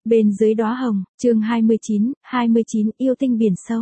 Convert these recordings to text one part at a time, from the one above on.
Bên dưới đóa hồng, chương 29 yêu tinh biển sâu.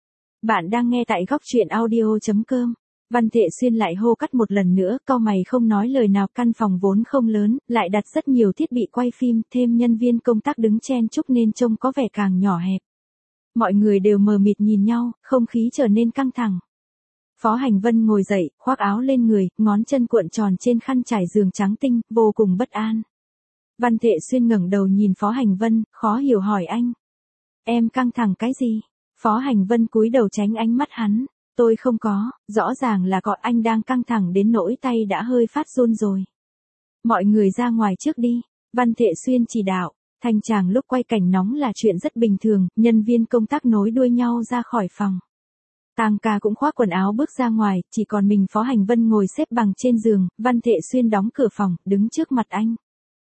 Bạn đang nghe tại góc truyện audio.com. Văn Thệ Xuyên lại hô cắt một lần nữa, cau mày không nói lời nào. Căn phòng vốn không lớn, lại đặt rất nhiều thiết bị quay phim, thêm nhân viên công tác đứng chen chúc nên trông có vẻ càng nhỏ hẹp. Mọi người đều mờ mịt nhìn nhau, không khí trở nên căng thẳng. Phó Hành Vân ngồi dậy, khoác áo lên người, ngón chân cuộn tròn trên khăn trải giường trắng tinh, vô cùng bất an. Văn Thệ Xuyên ngẩng đầu nhìn Phó Hành Vân, khó hiểu hỏi anh. Em căng thẳng cái gì? Phó Hành Vân cúi đầu tránh ánh mắt hắn. Tôi không có, rõ ràng là gọi anh đang căng thẳng đến nỗi tay đã hơi phát run rồi. Mọi người ra ngoài trước đi. Văn Thệ Xuyên chỉ đạo. Thanh chàng lúc quay cảnh nóng là chuyện rất bình thường, nhân viên công tác nối đuôi nhau ra khỏi phòng. Tang ca cũng khoác quần áo bước ra ngoài, chỉ còn mình Phó Hành Vân ngồi xếp bằng trên giường. Văn Thệ Xuyên đóng cửa phòng, đứng trước mặt anh.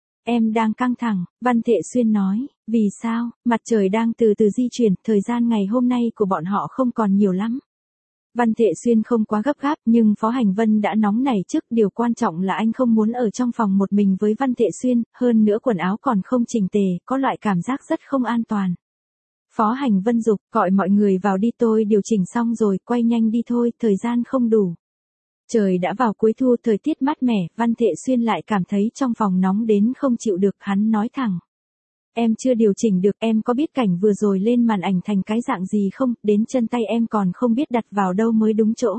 Em đang căng thẳng, Văn Thệ Xuyên nói, vì sao? Mặt trời đang từ từ di chuyển, thời gian ngày hôm nay của bọn họ không còn nhiều lắm. Văn Thệ Xuyên không quá gấp gáp, nhưng Phó Hành Vân đã nóng nảy trước, điều quan trọng là anh không muốn ở trong phòng một mình với Văn Thệ Xuyên, hơn nữa quần áo còn không chỉnh tề, có loại cảm giác rất không an toàn. Phó Hành Vân giục, gọi mọi người vào đi, tôi điều chỉnh xong rồi, quay nhanh đi thôi, thời gian không đủ. Trời đã vào cuối thu, thời tiết mát mẻ, Văn Thệ Xuyên lại cảm thấy trong phòng nóng đến không chịu được, hắn nói thẳng. Em chưa điều chỉnh được, em có biết cảnh vừa rồi lên màn ảnh thành cái dạng gì không, đến chân tay em còn không biết đặt vào đâu mới đúng chỗ.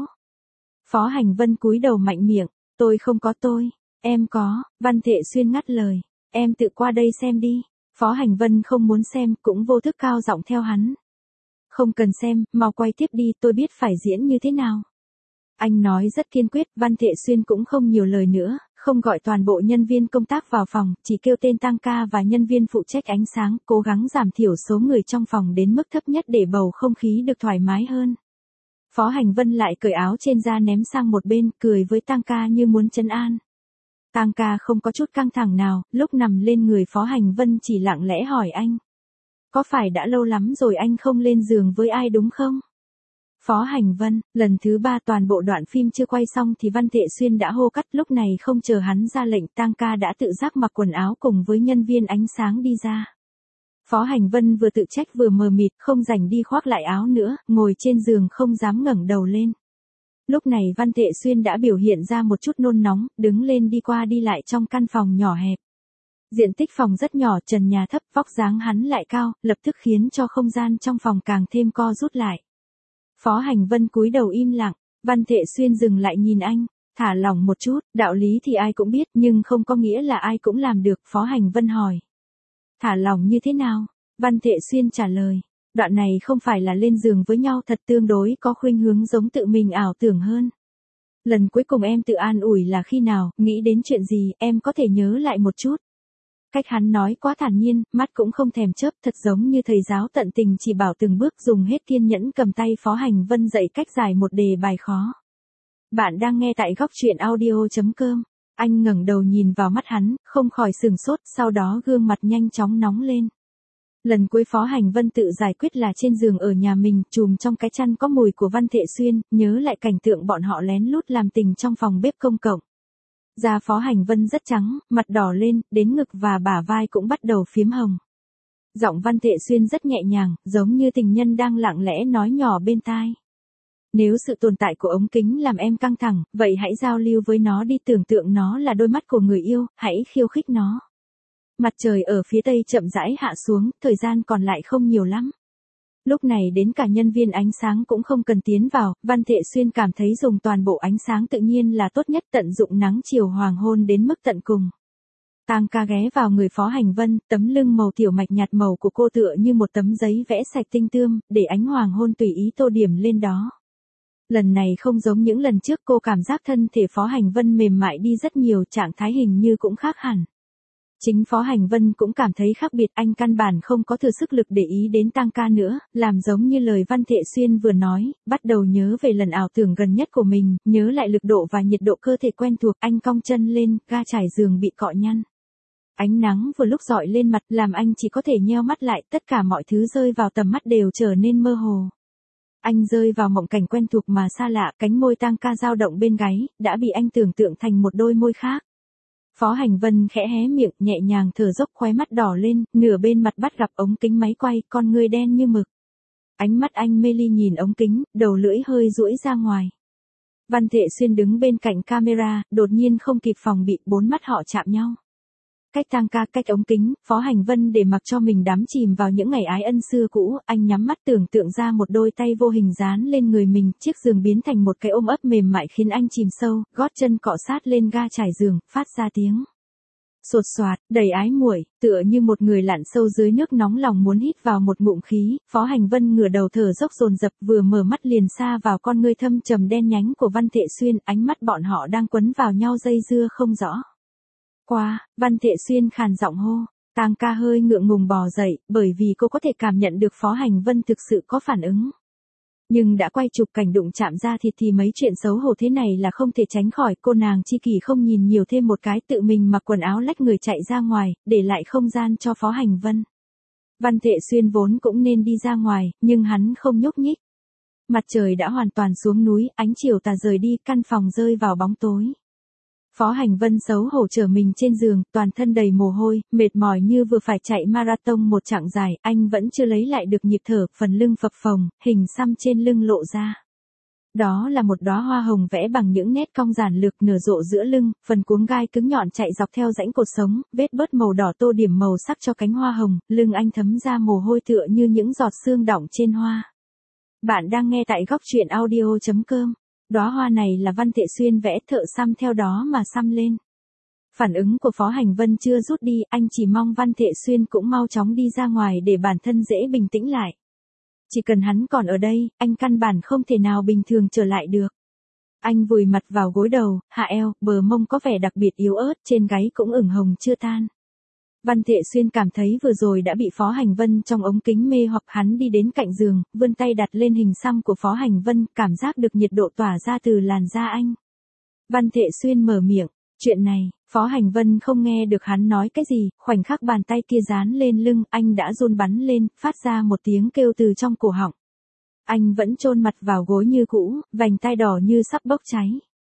Phó Hành Vân cúi đầu mạnh miệng, tôi không có em có, Văn Thệ Xuyên ngắt lời, em tự qua đây xem đi. Phó Hành Vân không muốn xem, cũng vô thức cao giọng theo hắn. Không cần xem, mau quay tiếp đi, tôi biết phải diễn như thế nào. Anh nói rất kiên quyết, Văn Thệ Xuyên cũng không nhiều lời nữa, không gọi toàn bộ nhân viên công tác vào phòng, chỉ kêu tên Tang ca và nhân viên phụ trách ánh sáng, cố gắng giảm thiểu số người trong phòng đến mức thấp nhất để bầu không khí được thoải mái hơn. Phó Hành Vân lại cởi áo trên ra ném sang một bên, cười với Tang ca như muốn trấn an. Tang ca không có chút căng thẳng nào, lúc nằm lên người Phó Hành Vân chỉ lặng lẽ hỏi anh. Có phải đã lâu lắm rồi anh không lên giường với ai đúng không? Phó Hành Vân, lần thứ 3 toàn bộ đoạn phim chưa quay xong thì Văn Thệ Xuyên đã hô cắt, lúc này không chờ hắn ra lệnh, Tang ca đã tự giác mặc quần áo cùng với nhân viên ánh sáng đi ra. Phó Hành Vân vừa tự trách vừa mờ mịt, không rảnh đi khoác lại áo nữa, ngồi trên giường không dám ngẩng đầu lên. Lúc này Văn Thệ Xuyên đã biểu hiện ra một chút nôn nóng, đứng lên đi qua đi lại trong căn phòng nhỏ hẹp. Diện tích phòng rất nhỏ, trần nhà thấp, vóc dáng hắn lại cao, lập tức khiến cho không gian trong phòng càng thêm co rút lại. Phó Hành Vân cúi đầu im lặng, Văn Thệ Xuyên dừng lại nhìn anh, thả lỏng một chút, đạo lý thì ai cũng biết nhưng không có nghĩa là ai cũng làm được, Phó Hành Vân hỏi. Thả lỏng như thế nào? Văn Thệ Xuyên trả lời, đoạn này không phải là lên giường với nhau, thật tương đối có khuynh hướng giống tự mình ảo tưởng hơn. Lần cuối cùng em tự an ủi là khi nào, nghĩ đến chuyện gì, em có thể nhớ lại một chút. Cách hắn nói quá thản nhiên, mắt cũng không thèm chớp, thật giống như thầy giáo tận tình chỉ bảo từng bước, dùng hết kiên nhẫn cầm tay Phó Hành Vân dạy cách giải một đề bài khó. Bạn đang nghe tại góc truyện audio.com. Anh ngẩng đầu nhìn vào mắt hắn, không khỏi sửng sốt, sau đó gương mặt nhanh chóng nóng lên. Lần cuối Phó Hành Vân tự giải quyết là trên giường ở nhà mình, chùm trong cái chăn có mùi của Văn Thệ Xuyên, nhớ lại cảnh tượng bọn họ lén lút làm tình trong phòng bếp công cộng. Da Phó Hành Vân rất trắng, mặt đỏ lên, đến ngực và bả vai cũng bắt đầu phiếm hồng. Giọng Văn Thệ Xuyên rất nhẹ nhàng, giống như tình nhân đang lặng lẽ nói nhỏ bên tai. Nếu sự tồn tại của ống kính làm em căng thẳng, vậy hãy giao lưu với nó đi, tưởng tượng nó là đôi mắt của người yêu, hãy khiêu khích nó. Mặt trời ở phía tây chậm rãi hạ xuống, thời gian còn lại không nhiều lắm. Lúc này đến cả nhân viên ánh sáng cũng không cần tiến vào, Văn Thệ Xuyên cảm thấy dùng toàn bộ ánh sáng tự nhiên là tốt nhất, tận dụng nắng chiều hoàng hôn đến mức tận cùng. Tang ca ghé vào người Phó Hành Vân, tấm lưng màu tiểu mạch nhạt màu của cô tựa như một tấm giấy vẽ sạch tinh tươm, để ánh hoàng hôn tùy ý tô điểm lên đó. Lần này không giống những lần trước, cô cảm giác thân thể Phó Hành Vân mềm mại đi rất nhiều, trạng thái hình như cũng khác hẳn. Chính Phó Hành Vân cũng cảm thấy khác biệt, anh căn bản không có thừa sức lực để ý đến Tang ca nữa, làm giống như lời Văn Thệ Xuyên vừa nói, bắt đầu nhớ về lần ảo tưởng gần nhất của mình, nhớ lại lực độ và nhiệt độ cơ thể quen thuộc, anh cong chân lên, ga trải giường bị cọ nhăn. Ánh nắng vừa lúc rọi lên mặt, làm anh chỉ có thể nheo mắt lại, tất cả mọi thứ rơi vào tầm mắt đều trở nên mơ hồ. Anh rơi vào mộng cảnh quen thuộc mà xa lạ, cánh môi Tang ca dao động bên gáy, đã bị anh tưởng tượng thành một đôi môi khác. Phó Hành Vân khẽ hé miệng, nhẹ nhàng thở dốc, khóe mắt đỏ lên, nửa bên mặt bắt gặp ống kính máy quay, con ngươi đen như mực. Ánh mắt anh mê ly nhìn ống kính, đầu lưỡi hơi duỗi ra ngoài. Văn Thệ Xuyên đứng bên cạnh camera, đột nhiên không kịp phòng bị, bốn mắt họ chạm nhau. Cách Tang ca, cách ống kính, Phó Hành Vân để mặc cho mình đắm chìm vào những ngày ái ân xưa cũ, anh nhắm mắt tưởng tượng ra một đôi tay vô hình dán lên người mình, chiếc giường biến thành một cái ôm ấp mềm mại khiến anh chìm sâu, gót chân cọ sát lên ga trải giường, phát ra tiếng sột soạt, đầy ái muội, tựa như một người lặn sâu dưới nước nóng lòng muốn hít vào một ngụm khí. Phó Hành Vân ngửa đầu thở dốc dồn dập, vừa mở mắt liền sa vào con ngươi thâm trầm đen nhánh của Văn Thệ Xuyên, ánh mắt bọn họ đang quấn vào nhau dây dưa không rõ. Văn Thệ Xuyên khàn giọng hô. Tang ca hơi ngượng ngùng bò dậy, bởi vì cô có thể cảm nhận được Phó Hành Vân thực sự có phản ứng. Nhưng đã quay chụp cảnh đụng chạm ra thịt thì mấy chuyện xấu hổ thế này là không thể tránh khỏi. Cô nàng chi kỷ không nhìn nhiều thêm một cái, tự mình mặc quần áo lách người chạy ra ngoài, để lại không gian cho Phó Hành Vân. Văn Thệ Xuyên vốn cũng nên đi ra ngoài, nhưng hắn không nhúc nhích. Mặt trời đã hoàn toàn xuống núi, ánh chiều tà rời đi, căn phòng rơi vào bóng tối. Phó Hành Vân xấu hổ trở mình trên giường, toàn thân đầy mồ hôi, mệt mỏi như vừa phải chạy marathon một chặng dài, anh vẫn chưa lấy lại được nhịp thở, phần lưng phập phồng, hình xăm trên lưng lộ ra. Đó là một đóa hoa hồng vẽ bằng những nét cong giản lược nở rộ giữa lưng, phần cuống gai cứng nhọn chạy dọc theo rãnh cột sống, vết bớt màu đỏ tô điểm màu sắc cho cánh hoa hồng, lưng anh thấm ra mồ hôi tựa như những giọt sương đọng trên hoa. Bạn đang nghe tại góc truyện audio.com. Đóa hoa này là Văn Thệ Xuyên vẽ, thợ xăm theo đó mà xăm lên. Phản ứng của Phó Hành Vân chưa rút đi, anh chỉ mong Văn Thệ Xuyên cũng mau chóng đi ra ngoài để bản thân dễ bình tĩnh lại. Chỉ cần hắn còn ở đây, anh căn bản không thể nào bình thường trở lại được. Anh vùi mặt vào gối đầu, hạ eo, bờ mông có vẻ đặc biệt yếu ớt, trên gáy cũng ửng hồng chưa tan. Văn Thệ Xuyên cảm thấy vừa rồi đã bị Phó Hành Vân trong ống kính mê hoặc, hắn đi đến cạnh giường, vươn tay đặt lên hình xăm của Phó Hành Vân, cảm giác được nhiệt độ tỏa ra từ làn da anh. Văn Thệ Xuyên mở miệng, chuyện này, Phó Hành Vân không nghe được hắn nói cái gì, khoảnh khắc bàn tay kia dán lên lưng, anh đã run bắn lên, phát ra một tiếng kêu từ trong cổ họng. Anh vẫn chôn mặt vào gối như cũ, vành tai đỏ như sắp bốc cháy.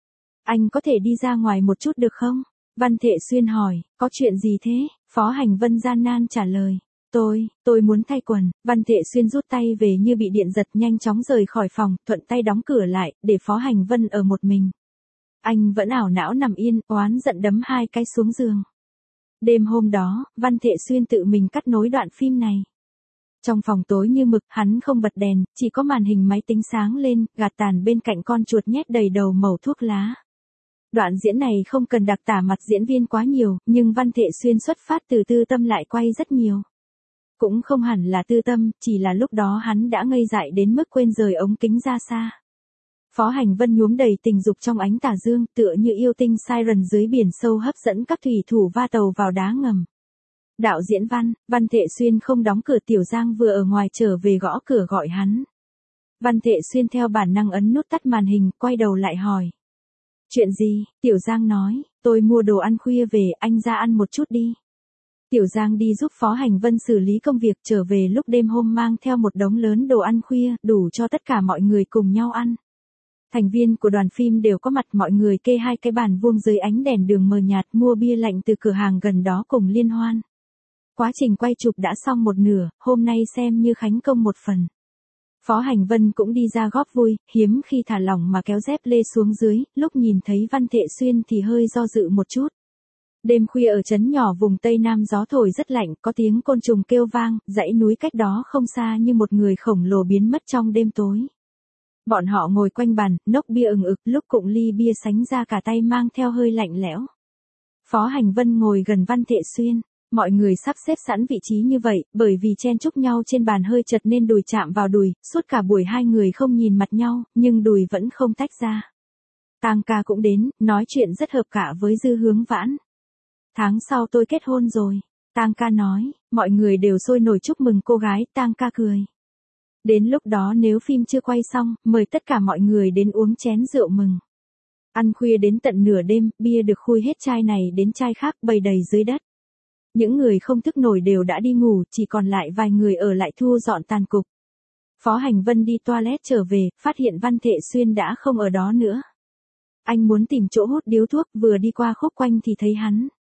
Anh có thể đi ra ngoài một chút được không? Văn Thệ Xuyên hỏi, có chuyện gì thế? Phó Hành Vân gian nan trả lời. Tôi muốn thay quần. Văn Thệ Xuyên rút tay về như bị điện giật, nhanh chóng rời khỏi phòng, thuận tay đóng cửa lại, để Phó Hành Vân ở một mình. Anh vẫn ảo não nằm yên, oán giận đấm hai cái xuống giường. Đêm hôm đó, Văn Thệ Xuyên tự mình cắt nối đoạn phim này. Trong phòng tối như mực, hắn không bật đèn, chỉ có màn hình máy tính sáng lên, gạt tàn bên cạnh con chuột nhét đầy đầu mẩu thuốc lá. Đoạn diễn này không cần đặc tả mặt diễn viên quá nhiều, nhưng Văn Thệ Xuyên xuất phát từ tư tâm lại quay rất nhiều. Cũng không hẳn là tư tâm, chỉ là lúc đó hắn đã ngây dại đến mức quên rời ống kính ra xa. Phó Hành Vân nhuốm đầy tình dục trong ánh tà dương, tựa như yêu tinh siren dưới biển sâu hấp dẫn các thủy thủ va tàu vào đá ngầm. Đạo diễn Văn Thệ Xuyên không đóng cửa, Tiểu Giang vừa ở ngoài trở về gõ cửa gọi hắn. Văn Thệ Xuyên theo bản năng ấn nút tắt màn hình, quay đầu lại hỏi. Chuyện gì? Tiểu Giang nói, tôi mua đồ ăn khuya về, anh ra ăn một chút đi. Tiểu Giang đi giúp Phó Hành Vân xử lý công việc, trở về lúc đêm hôm mang theo một đống lớn đồ ăn khuya, đủ cho tất cả mọi người cùng nhau ăn. Thành viên của đoàn phim đều có mặt, mọi người kê hai cái bàn vuông dưới ánh đèn đường mờ nhạt, mua bia lạnh từ cửa hàng gần đó cùng liên hoan. Quá trình quay chụp đã xong một nửa, hôm nay xem như khánh công một phần. Phó Hành Vân cũng đi ra góp vui, hiếm khi thả lỏng mà kéo dép lê xuống dưới, lúc nhìn thấy Văn Thệ Xuyên thì hơi do dự một chút. Đêm khuya ở trấn nhỏ vùng Tây Nam gió thổi rất lạnh, có tiếng côn trùng kêu vang, dãy núi cách đó không xa như một người khổng lồ biến mất trong đêm tối. Bọn họ ngồi quanh bàn, nốc bia ừng ực, lúc cụng ly bia sánh ra cả tay mang theo hơi lạnh lẽo. Phó Hành Vân ngồi gần Văn Thệ Xuyên. Mọi người sắp xếp sẵn vị trí như vậy, bởi vì chen chúc nhau trên bàn hơi chật nên đùi chạm vào đùi, suốt cả buổi hai người không nhìn mặt nhau, nhưng đùi vẫn không tách ra. Tang ca cũng đến, nói chuyện rất hợp cả với Dư Hướng Vãn. Tháng sau tôi kết hôn rồi. Tang ca nói, mọi người đều sôi nổi chúc mừng cô gái, Tang ca cười. Đến lúc đó nếu phim chưa quay xong, mời tất cả mọi người đến uống chén rượu mừng. Ăn khuya đến tận nửa đêm, bia được khui hết chai này đến chai khác bày đầy dưới đất. Những người không thức nổi đều đã đi ngủ, chỉ còn lại vài người ở lại thu dọn tàn cục. Phó Hành Vân đi toilet trở về, phát hiện Văn Thệ Xuyên đã không ở đó nữa. Anh muốn tìm chỗ hút điếu thuốc, vừa đi qua khúc quanh thì thấy hắn.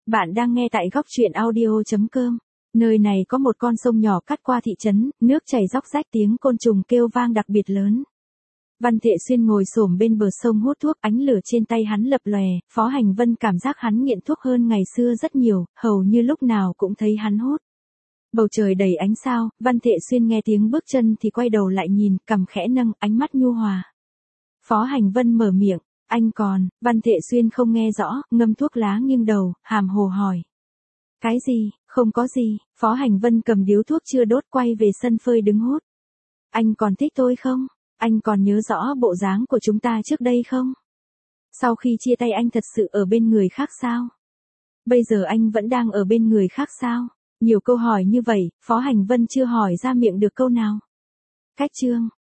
Bạn đang nghe tại góc truyện audio.com. Nơi này có một con sông nhỏ cắt qua thị trấn, nước chảy róc rách, tiếng côn trùng kêu vang đặc biệt lớn. Văn Thệ Xuyên ngồi xổm bên bờ sông hút thuốc, ánh lửa trên tay hắn lập lòe, Phó Hành Vân cảm giác hắn nghiện thuốc hơn ngày xưa rất nhiều, hầu như lúc nào cũng thấy hắn hút. Bầu trời đầy ánh sao, Văn Thệ Xuyên nghe tiếng bước chân thì quay đầu lại nhìn, cằm khẽ nâng, ánh mắt nhu hòa. Phó Hành Vân mở miệng, anh còn, Văn Thệ Xuyên không nghe rõ, ngâm thuốc lá nghiêng đầu, hàm hồ hỏi. Cái gì, không có gì, Phó Hành Vân cầm điếu thuốc chưa đốt quay về sân phơi đứng hút. Anh còn thích tôi không? Anh còn nhớ rõ bộ dáng của chúng ta trước đây không? Sau khi chia tay anh thật sự ở bên người khác sao? Bây giờ anh vẫn đang ở bên người khác sao? Nhiều câu hỏi như vậy, Phó Hành Vân chưa hỏi ra miệng được câu nào. Cách chương,